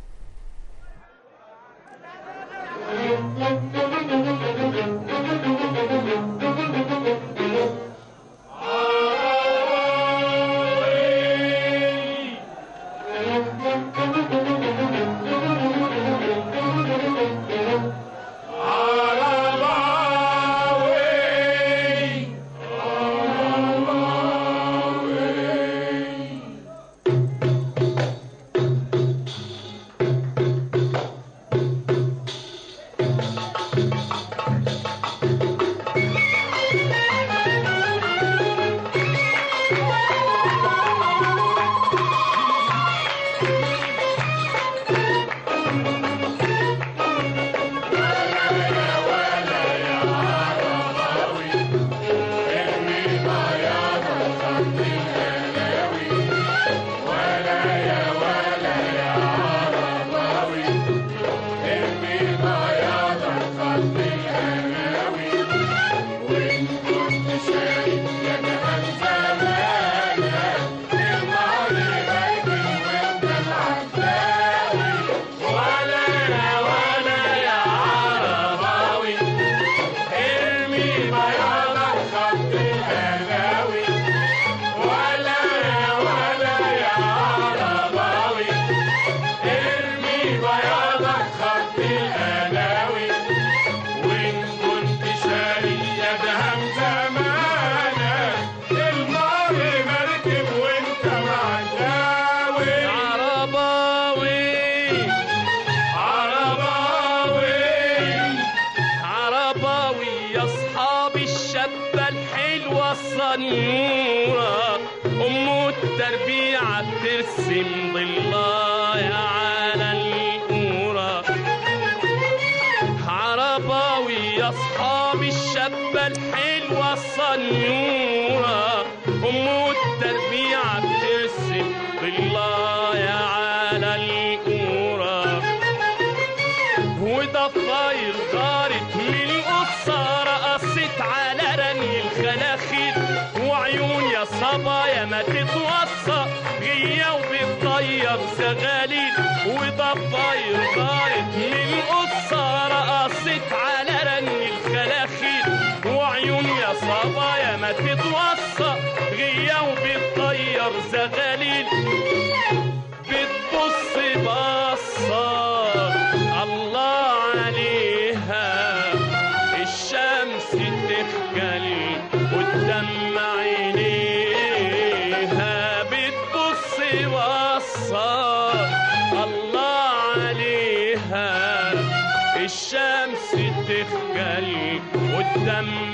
الصنورة أم التربيعة بترسم ضلايا على القورة. عرباوي يا أصحاب الشابة الحلوة الصنورة أم التربيعة بترسم ضلايا على القورة. وضفاير غارت من القصة رقصت على رمي الخلاخيل وعيون يا صبايا ما تتوصى غية وبتطيب زغاليل. وضفاير غارت من القصة رقصت على رمي الخلاخيل وعيون يا صبايا ما تتوصى بتتوصى غية وبتطير زغاليل بتبص بصة الله عليها الشمس تخجل قدام عينيها بتبص بصة الله عليها الشمس تخجل قدام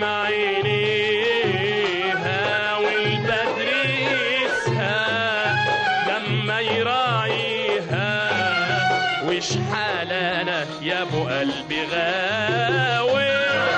عينيها والبدر يسهى لما يراعيها وش حالنا يا ابو قلبي غاوي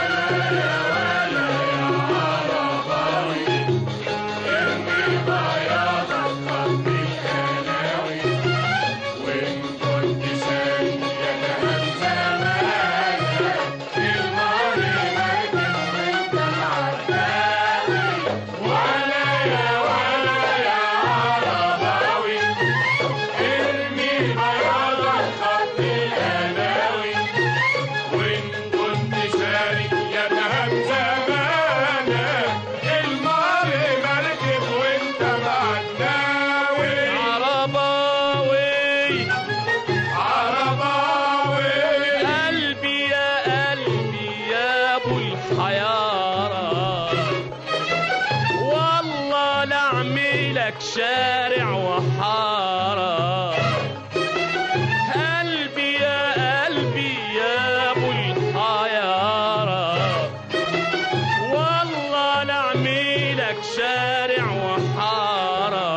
شارع وحارة قلبي يا ابو الحيارة والله لعميلك شارع وحارة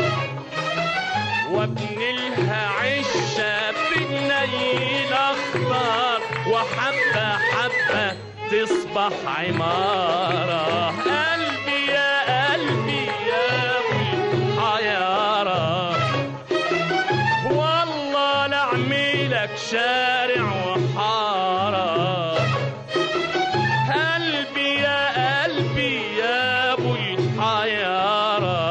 وابن لها عشة بالنيل اخضر وحبة حبة تصبح عمارة قلبي يا والله لعميلك شارع وحارة قلبي يا ابو الحيارة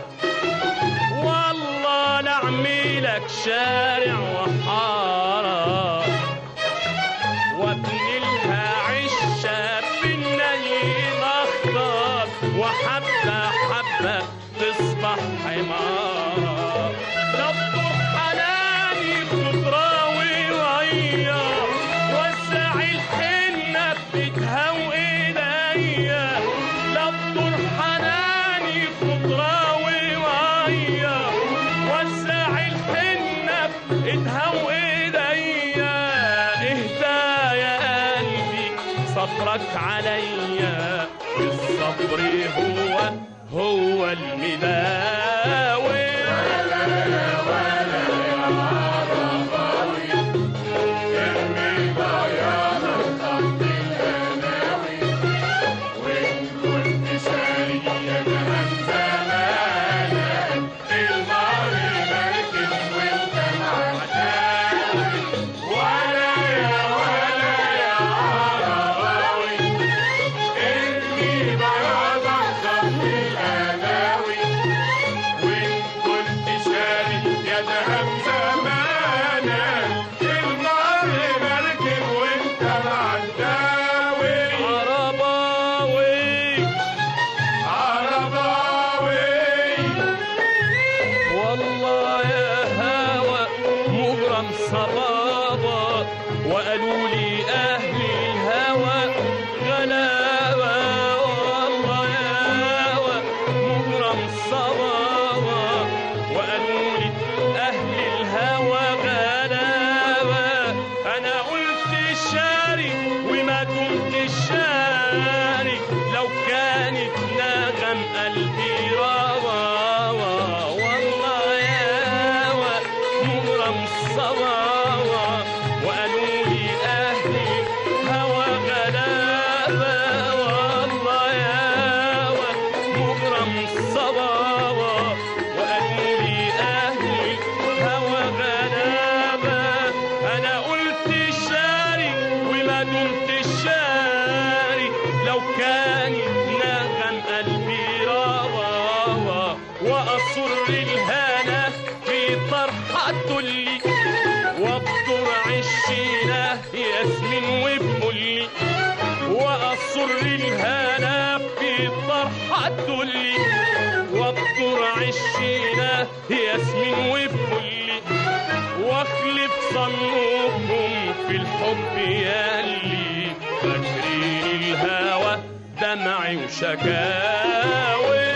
والله لعميلك شارع وحارة وابن لها عشة بالنيل اخضر وحبة حبة تصبح حمارة نبضر حناني خضراوي وعيا وسع الحنة بتهوى ايديا نبضر حناني خضراوي وعيا وسع الحنة بتهوى ايديا اهدى يا قلبي صبرك عليا الصبر هو المداوي ولا يا عرباوي ارمي بياضك تحت الهناوي وان كنت ساري يا جهان زمانك المار مركب وانت معداوي ولا يا عرباوي ارمي بياضك تحت الهناوي وان كنت ساري يا جهان زمانك المار مركب وانت معداوي عرباوي والله يا هوى مغرم صبابة وقالوا لي أهل الهوى غلابة والله يا هوى مغرم صبابة وقالوا لي أهل الهوى غلابة أنا قلت شاري وما كنت شاري لو كانت نغم قلبي روا والله يا هوى مغرم صبابة وقالوا لي أهل الهوى غلابة والله يا هوى مغرم صبابة وقالوا لي أهل الهوى غلابة أنا قلت شاري وما دمت شاري لو كانت نغم قلبي روا وأصر الهنا في طرحة اللي وابطر عشينا ياسمين وبقولي وأصر الهنا في طرحة اللي وابطر عشينا ياسمين وفل واخلف صنوكم في الحب ياللي فاكرين الهوى دمعي وشكاوي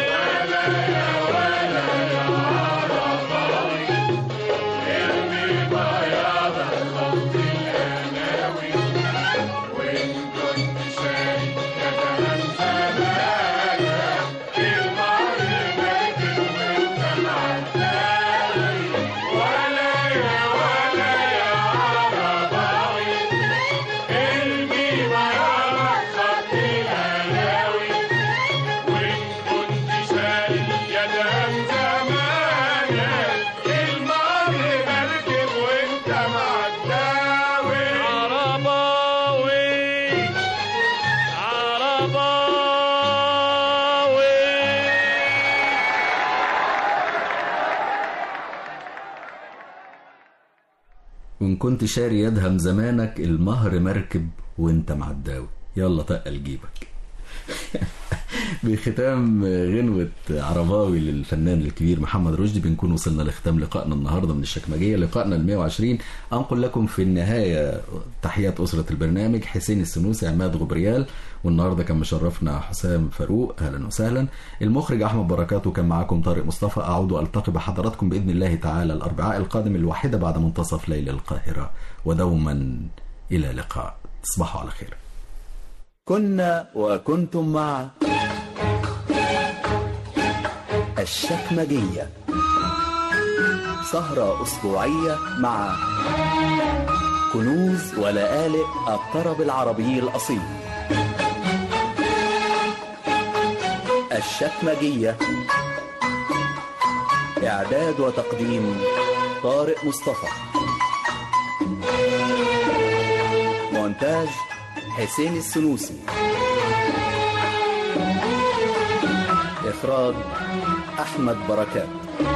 وإن كنت شاري يدهم زمانك المهر مركب وانت معداوي يلا تقل جيبك. بختام غنوة عرباوي للفنان الكبير محمد رشدي بنكون وصلنا لختام لقائنا النهاردة من الشكمجية، لقائنا 120. أنقل لكم في النهاية تحيات أسرة البرنامج حسين السنوسي، عماد غبريال، والنهاردة كان مشرفنا حسام فاروق، أهلا وسهلا. المخرج أحمد بركات، وكان معاكم طارق مصطفى. أعود وألتقي بحضراتكم بإذن الله تعالى الأربعاء القادم 1 بعد منتصف ليل القاهرة، ودوما إلى لقاء، تصبحوا على خير. كنا وكنتم مع الشكمجية، سهرة أسبوعية مع كنوز ولآلئ الطرب العربي الأصيل. الشكمجية، إعداد وتقديم طارق مصطفى، مونتاج حسين السنوسي، إخراج أحمد بركات.